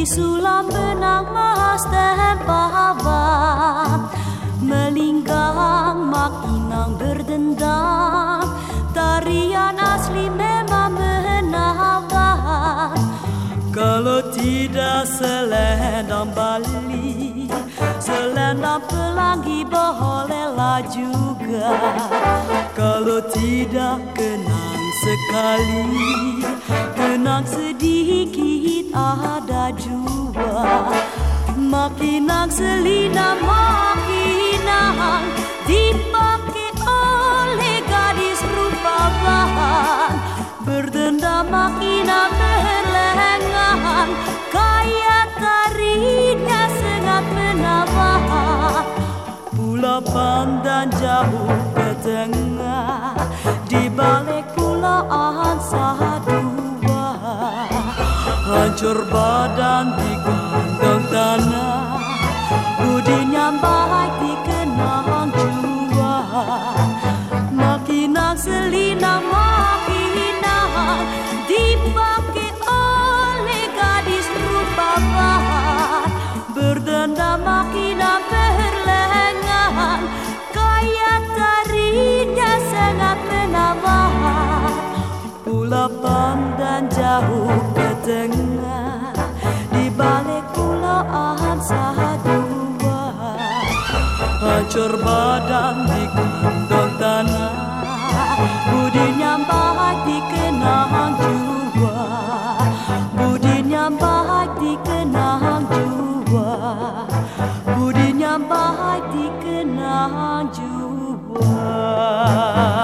di sulam benang mas tempawan, melinggang makinang berdendang, tarian asli memang menawan. Kalau tidak selendang Bali, selendang Pelangi bolehlah juga. Kalau tidak kenang sekali, kenang sedikit ada jua. Makinang selina makinang dipakai oleh gadis rupawan, berdendam makinang berlengan, kaya tarinya sangat menawan. Pulau Pandan jauh ke tengah, di balik pulaan sadua, hancur badan digandang tanah, budinya baik dikenang jua. Makinang selinang makinang dipakai oleh gadis rupawan, berdendam makinang berlengan, kaya tarinya sangat menawan. Pulau Pandan jauh ke tengah, di balik pulaan sadua, hancur badan digandang tanah, budinya baik dikenang jua. Budinya baik dikenang jua, budinya baik dikenang jua.